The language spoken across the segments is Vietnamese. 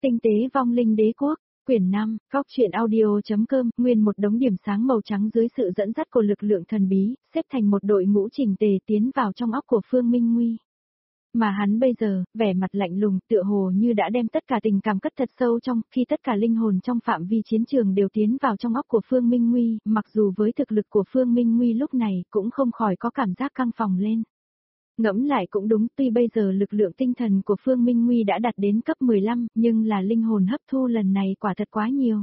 Tinh tế vong linh đế quốc, quyển 5, Góc truyện audio.com, nguyên một đống điểm sáng màu trắng dưới sự dẫn dắt của lực lượng thần bí, xếp thành một đội ngũ chỉnh tề tiến vào trong óc của Phương Minh Nguy. Mà hắn bây giờ, vẻ mặt lạnh lùng, tựa hồ như đã đem tất cả tình cảm cất thật sâu trong, khi tất cả linh hồn trong phạm vi chiến trường đều tiến vào trong óc của Phương Minh Nguy, mặc dù với thực lực của Phương Minh Nguy lúc này cũng không khỏi có cảm giác căng phòng lên. Ngẫm lại cũng đúng, tuy bây giờ lực lượng tinh thần của Phương Minh Nguy đã đạt đến cấp 15, nhưng là linh hồn hấp thu lần này quả thật quá nhiều.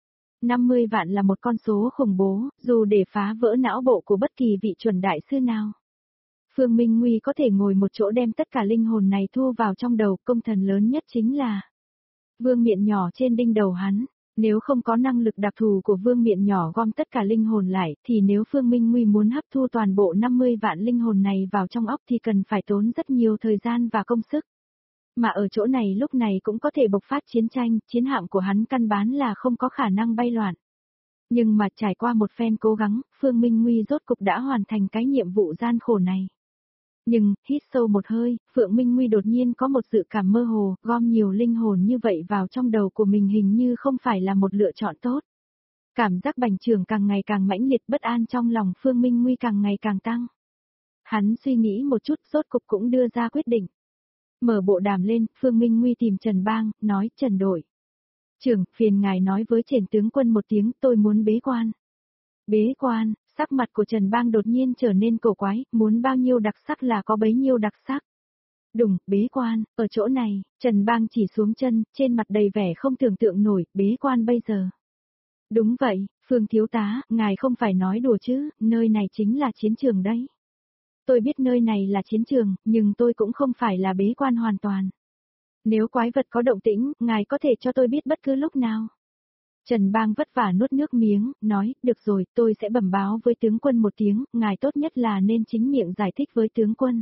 50 vạn là một con số khủng bố, dù để phá vỡ não bộ của bất kỳ vị chuẩn đại sư nào. Phương Minh Nguy có thể ngồi một chỗ đem tất cả linh hồn này thu vào trong đầu, công thần lớn nhất chính là vương miện nhỏ trên đinh đầu hắn. Nếu không có năng lực đặc thù của vương miện nhỏ gom tất cả linh hồn lại, thì nếu Phương Minh Nguy muốn hấp thu toàn bộ 50 vạn linh hồn này vào trong óc thì cần phải tốn rất nhiều thời gian và công sức. Mà ở chỗ này lúc này cũng có thể bộc phát chiến tranh, chiến hạm của hắn căn bản là không có khả năng bay loạn. Nhưng mà trải qua một phen cố gắng, Phương Minh Nguy rốt cục đã hoàn thành cái nhiệm vụ gian khổ này. Nhưng, hít sâu một hơi, Phượng Minh Nguy đột nhiên có một dự cảm mơ hồ, gom nhiều linh hồn như vậy vào trong đầu của mình hình như không phải là một lựa chọn tốt. Cảm giác bành trướng càng ngày càng mãnh liệt, bất an trong lòng Phương Minh Nguy càng ngày càng tăng. Hắn suy nghĩ một chút, rốt cục cũng đưa ra quyết định. Mở bộ đàm lên, Phương Minh Nguy tìm Trần Bang, nói: Trần đội trưởng, phiền ngài nói với Triển tướng quân một tiếng, tôi muốn bế quan. Bế quan? Sắc mặt của Trần Bang đột nhiên trở nên cổ quái, muốn bao nhiêu đặc sắc là có bấy nhiêu đặc sắc. Đùng, bế quan, ở chỗ này, Trần Bang chỉ xuống chân, trên mặt đầy vẻ không tưởng tượng nổi, bế quan bây giờ. Đúng vậy, Phương thiếu tá, ngài không phải nói đùa chứ, nơi này chính là chiến trường đấy. Tôi biết nơi này là chiến trường, nhưng tôi cũng không phải là bế quan hoàn toàn. Nếu quái vật có động tĩnh, ngài có thể cho tôi biết bất cứ lúc nào. Trần Bang vất vả nuốt nước miếng, nói: được rồi, tôi sẽ bẩm báo với tướng quân một tiếng, ngài tốt nhất là nên chính miệng giải thích với tướng quân.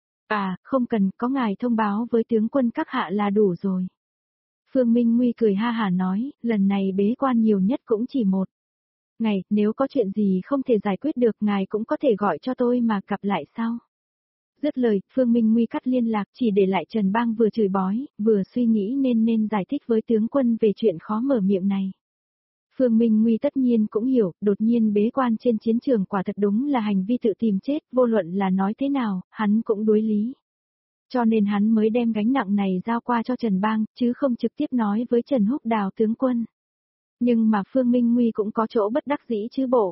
À, không cần, có ngài thông báo với tướng quân các hạ là đủ rồi. Phương Minh Nguy cười ha hả nói: lần này bế quan nhiều nhất cũng chỉ một ngày, nếu có chuyện gì không thể giải quyết được ngài cũng có thể gọi cho tôi mà gặp lại sau. Dứt lời, Phương Minh Nguy cắt liên lạc, chỉ để lại Trần Bang vừa chửi bói, vừa suy nghĩ nên giải thích với tướng quân về chuyện khó mở miệng này. Phương Minh Nguy tất nhiên cũng hiểu, đột nhiên bế quan trên chiến trường quả thật đúng là hành vi tự tìm chết, vô luận là nói thế nào, hắn cũng đối lý. Cho nên hắn mới đem gánh nặng này giao qua cho Trần Bang, chứ không trực tiếp nói với Trần Húc Đào tướng quân. Nhưng mà Phương Minh Nguy cũng có chỗ bất đắc dĩ chứ bộ.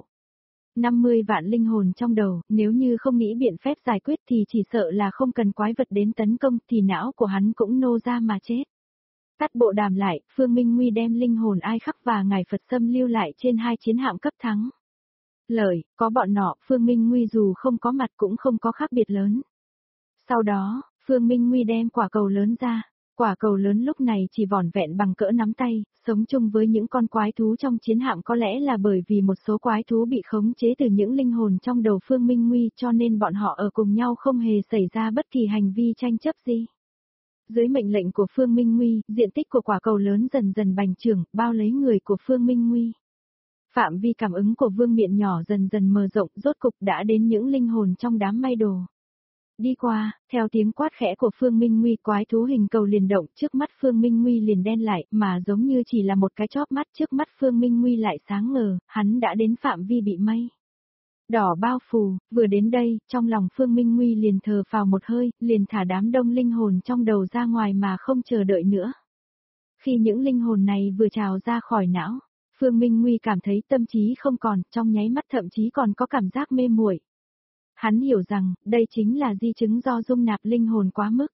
50 vạn linh hồn trong đầu, nếu như không nghĩ biện pháp giải quyết thì chỉ sợ là không cần quái vật đến tấn công thì não của hắn cũng nô ra mà chết. Tắt bộ đàm lại, Phương Minh Nguy đem linh hồn Ai Khắc và Ngài Phật Sâm lưu lại trên hai chiến hạm cấp thắng. Lợi, có bọn nọ, Phương Minh Nguy dù không có mặt cũng không có khác biệt lớn. Sau đó, Phương Minh Nguy đem quả cầu lớn ra. Quả cầu lớn lúc này chỉ vỏn vẹn bằng cỡ nắm tay, sống chung với những con quái thú trong chiến hạm có lẽ là bởi vì một số quái thú bị khống chế từ những linh hồn trong đầu Phương Minh Nguy cho nên bọn họ ở cùng nhau không hề xảy ra bất kỳ hành vi tranh chấp gì. Dưới mệnh lệnh của Phương Minh Nguy, diện tích của quả cầu lớn dần dần bành trướng, bao lấy người của Phương Minh Nguy. Phạm vi cảm ứng của vương miện nhỏ dần dần mở rộng, rốt cục đã đến những linh hồn trong đám may đồ. Đi qua, theo tiếng quát khẽ của Phương Minh Nguy, quái thú hình cầu liền động, trước mắt Phương Minh Nguy liền đen lại, mà giống như chỉ là một cái chóp mắt, trước mắt Phương Minh Nguy lại sáng ngời, hắn đã đến phạm vi bị mây đỏ bao phủ. Vừa đến đây, trong lòng Phương Minh Nguy liền thở phào một hơi, liền thả đám đông linh hồn trong đầu ra ngoài mà không chờ đợi nữa. Khi những linh hồn này vừa trào ra khỏi não, Phương Minh Nguy cảm thấy tâm trí không còn, trong nháy mắt thậm chí còn có cảm giác mê muội. Hắn hiểu rằng, đây chính là di chứng do dung nạp linh hồn quá mức.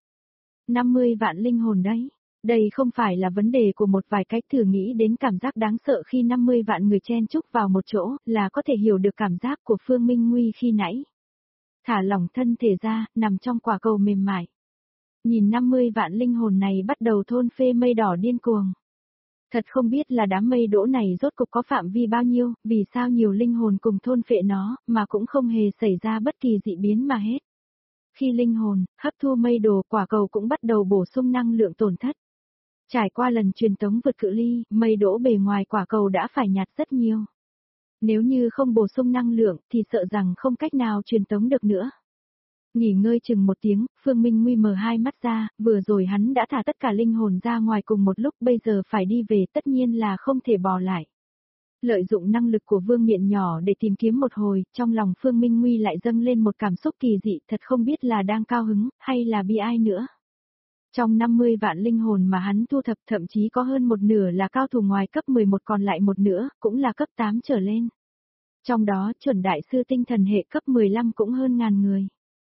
50 vạn linh hồn đấy. Đây không phải là vấn đề của một vài cách, thử nghĩ đến cảm giác đáng sợ khi 50 vạn người chen chúc vào một chỗ, là có thể hiểu được cảm giác của Phương Minh Nguy khi nãy. Thả lỏng thân thể ra, nằm trong quả cầu mềm mại. Nhìn 50 vạn linh hồn này bắt đầu thôn phê mây đỏ điên cuồng. Thật không biết là đám mây đỗ này rốt cục có phạm vi bao nhiêu, vì sao nhiều linh hồn cùng thôn phệ nó, mà cũng không hề xảy ra bất kỳ dị biến mà hết. Khi linh hồn hấp thu mây đồ, quả cầu cũng bắt đầu bổ sung năng lượng tổn thất. Trải qua lần truyền tống vượt cự ly, mây đỗ bề ngoài quả cầu đã phải nhạt rất nhiều. Nếu như không bổ sung năng lượng thì sợ rằng không cách nào truyền tống được nữa. Nghỉ ngơi chừng một tiếng, Phương Minh Nguy mở hai mắt ra, vừa rồi hắn đã thả tất cả linh hồn ra ngoài cùng một lúc, bây giờ phải đi về tất nhiên là không thể bỏ lại. Lợi dụng năng lực của Vương Miện nhỏ để tìm kiếm một hồi, trong lòng Phương Minh Nguy lại dâng lên một cảm xúc kỳ dị, thật không biết là đang cao hứng, hay là bi ai nữa. Trong 50 vạn linh hồn mà hắn thu thập thậm chí có hơn một nửa là cao thủ ngoài cấp 11, còn lại một nửa, cũng là cấp 8 trở lên. Trong đó chuẩn đại sư tinh thần hệ cấp 15 cũng hơn ngàn người.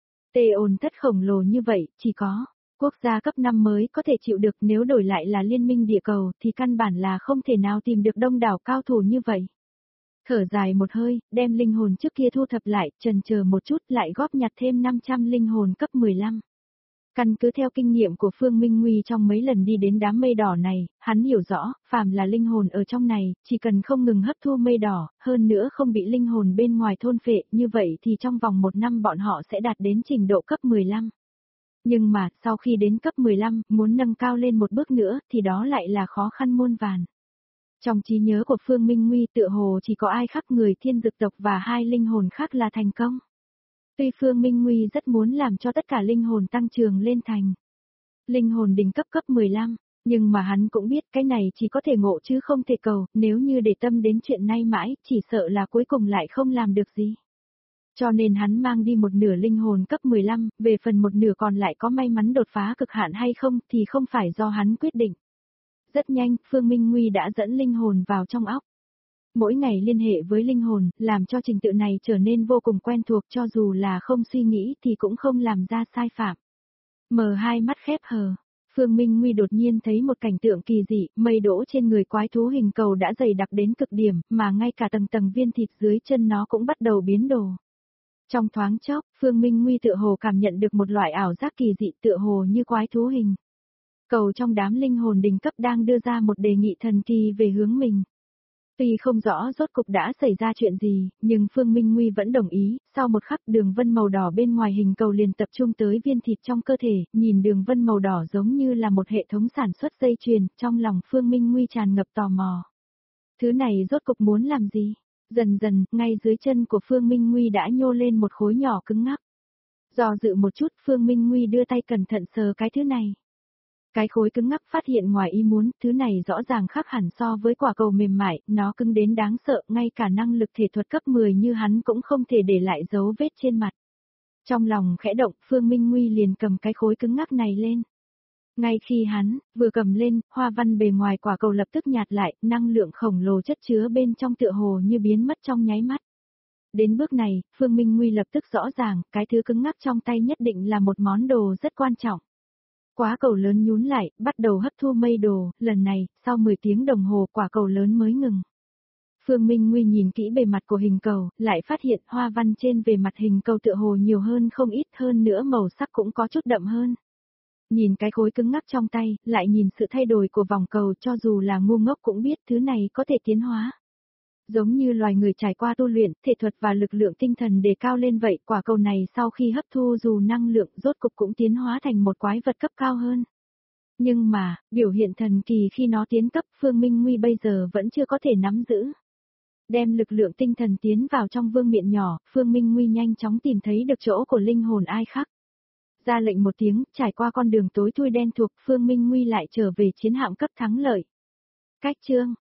Tê ồn thất khổng lồ như vậy, chỉ có quốc gia cấp 5 mới có thể chịu được, nếu đổi lại là liên minh địa cầu thì căn bản là không thể nào tìm được đông đảo cao thủ như vậy. Thở dài một hơi, đem linh hồn trước kia thu thập lại, chần chờ một chút lại góp nhặt thêm 500 linh hồn cấp 15. Căn cứ theo kinh nghiệm của Phương Minh Nguy trong mấy lần đi đến đám mây đỏ này, hắn hiểu rõ, phàm là linh hồn ở trong này, chỉ cần không ngừng hấp thu mây đỏ, hơn nữa không bị linh hồn bên ngoài thôn phệ, như vậy thì trong vòng 1 năm bọn họ sẽ đạt đến trình độ cấp 15. Nhưng mà, sau khi đến cấp 15, muốn nâng cao lên một bước nữa, thì đó lại là khó khăn muôn vàn. Trong trí nhớ của Phương Minh Nguy tựa hồ chỉ có Ai Khắc người thiên dực tộc và 2 linh hồn khác là thành công. Tuy Phương Minh Nguy rất muốn làm cho tất cả linh hồn tăng trường lên thành linh hồn đỉnh cấp cấp 15, nhưng mà hắn cũng biết cái này chỉ có thể ngộ chứ không thể cầu, nếu như để tâm đến chuyện nay mãi, chỉ sợ là cuối cùng lại không làm được gì. Cho nên hắn mang đi một nửa linh hồn cấp 15, về phần một nửa còn lại có may mắn đột phá cực hạn hay không thì không phải do hắn quyết định. Rất nhanh, Phương Minh Nguy đã dẫn linh hồn vào trong óc. Mỗi ngày liên hệ với linh hồn, làm cho trình tự này trở nên vô cùng quen thuộc, cho dù là không suy nghĩ thì cũng không làm ra sai phạm. Mở hai mắt khép hờ, Phương Minh Nguy đột nhiên thấy một cảnh tượng kỳ dị, mây đỗ trên người quái thú hình cầu đã dày đặc đến cực điểm, mà ngay cả tầng tầng viên thịt dưới chân nó cũng bắt đầu biến đồ. Trong thoáng chốc, Phương Minh Nguy tựa hồ cảm nhận được một loại ảo giác kỳ dị, tựa hồ như quái thú hình cầu trong đám linh hồn đỉnh cấp đang đưa ra một đề nghị thần kỳ về hướng mình. Tuy không rõ rốt cục đã xảy ra chuyện gì, nhưng Phương Minh Nguy vẫn đồng ý, sau một khắc đường vân màu đỏ bên ngoài hình cầu liền tập trung tới viên thịt trong cơ thể, nhìn đường vân màu đỏ giống như là một hệ thống sản xuất dây chuyền, trong lòng Phương Minh Nguy tràn ngập tò mò. Thứ này rốt cục muốn làm gì? Dần dần, ngay dưới chân của Phương Minh Nguy đã nhô lên một khối nhỏ cứng ngắc. Do dự một chút, Phương Minh Nguy đưa tay cẩn thận sờ cái thứ này. Cái khối cứng ngắc phát hiện ngoài ý muốn, thứ này rõ ràng khác hẳn so với quả cầu mềm mại, nó cứng đến đáng sợ, ngay cả năng lực thể thuật cấp 10 như hắn cũng không thể để lại dấu vết trên mặt. Trong lòng khẽ động, Phương Minh Nguy liền cầm cái khối cứng ngắc này lên. Ngay khi hắn vừa cầm lên, hoa văn bề ngoài quả cầu lập tức nhạt lại, năng lượng khổng lồ chất chứa bên trong tựa hồ như biến mất trong nháy mắt. Đến bước này, Phương Minh Nguy lập tức rõ ràng, cái thứ cứng ngắc trong tay nhất định là một món đồ rất quan trọng. Quả cầu lớn nhún lại, bắt đầu hấp thu mây đồ, lần này, sau 10 tiếng đồng hồ quả cầu lớn mới ngừng. Phương Minh Nguy nhìn kỹ bề mặt của hình cầu, lại phát hiện hoa văn trên bề mặt hình cầu tựa hồ nhiều hơn không ít, hơn nữa màu sắc cũng có chút đậm hơn. Nhìn cái khối cứng ngắc trong tay, lại nhìn sự thay đổi của vòng cầu, cho dù là ngu ngốc cũng biết thứ này có thể tiến hóa. Giống như loài người trải qua tu luyện, thể thuật và lực lượng tinh thần đề cao lên vậy, quả cầu này sau khi hấp thu dù năng lượng rốt cục cũng tiến hóa thành một quái vật cấp cao hơn. Nhưng mà, biểu hiện thần kỳ khi nó tiến cấp, Phương Minh Nguy bây giờ vẫn chưa có thể nắm giữ. Đem lực lượng tinh thần tiến vào trong vương miện nhỏ, Phương Minh Nguy nhanh chóng tìm thấy được chỗ của linh hồn Ai Khắc. Ra lệnh một tiếng, trải qua con đường tối thui đen thuộc, Phương Minh Nguy lại trở về chiến hạm cấp thắng lợi. Cách chương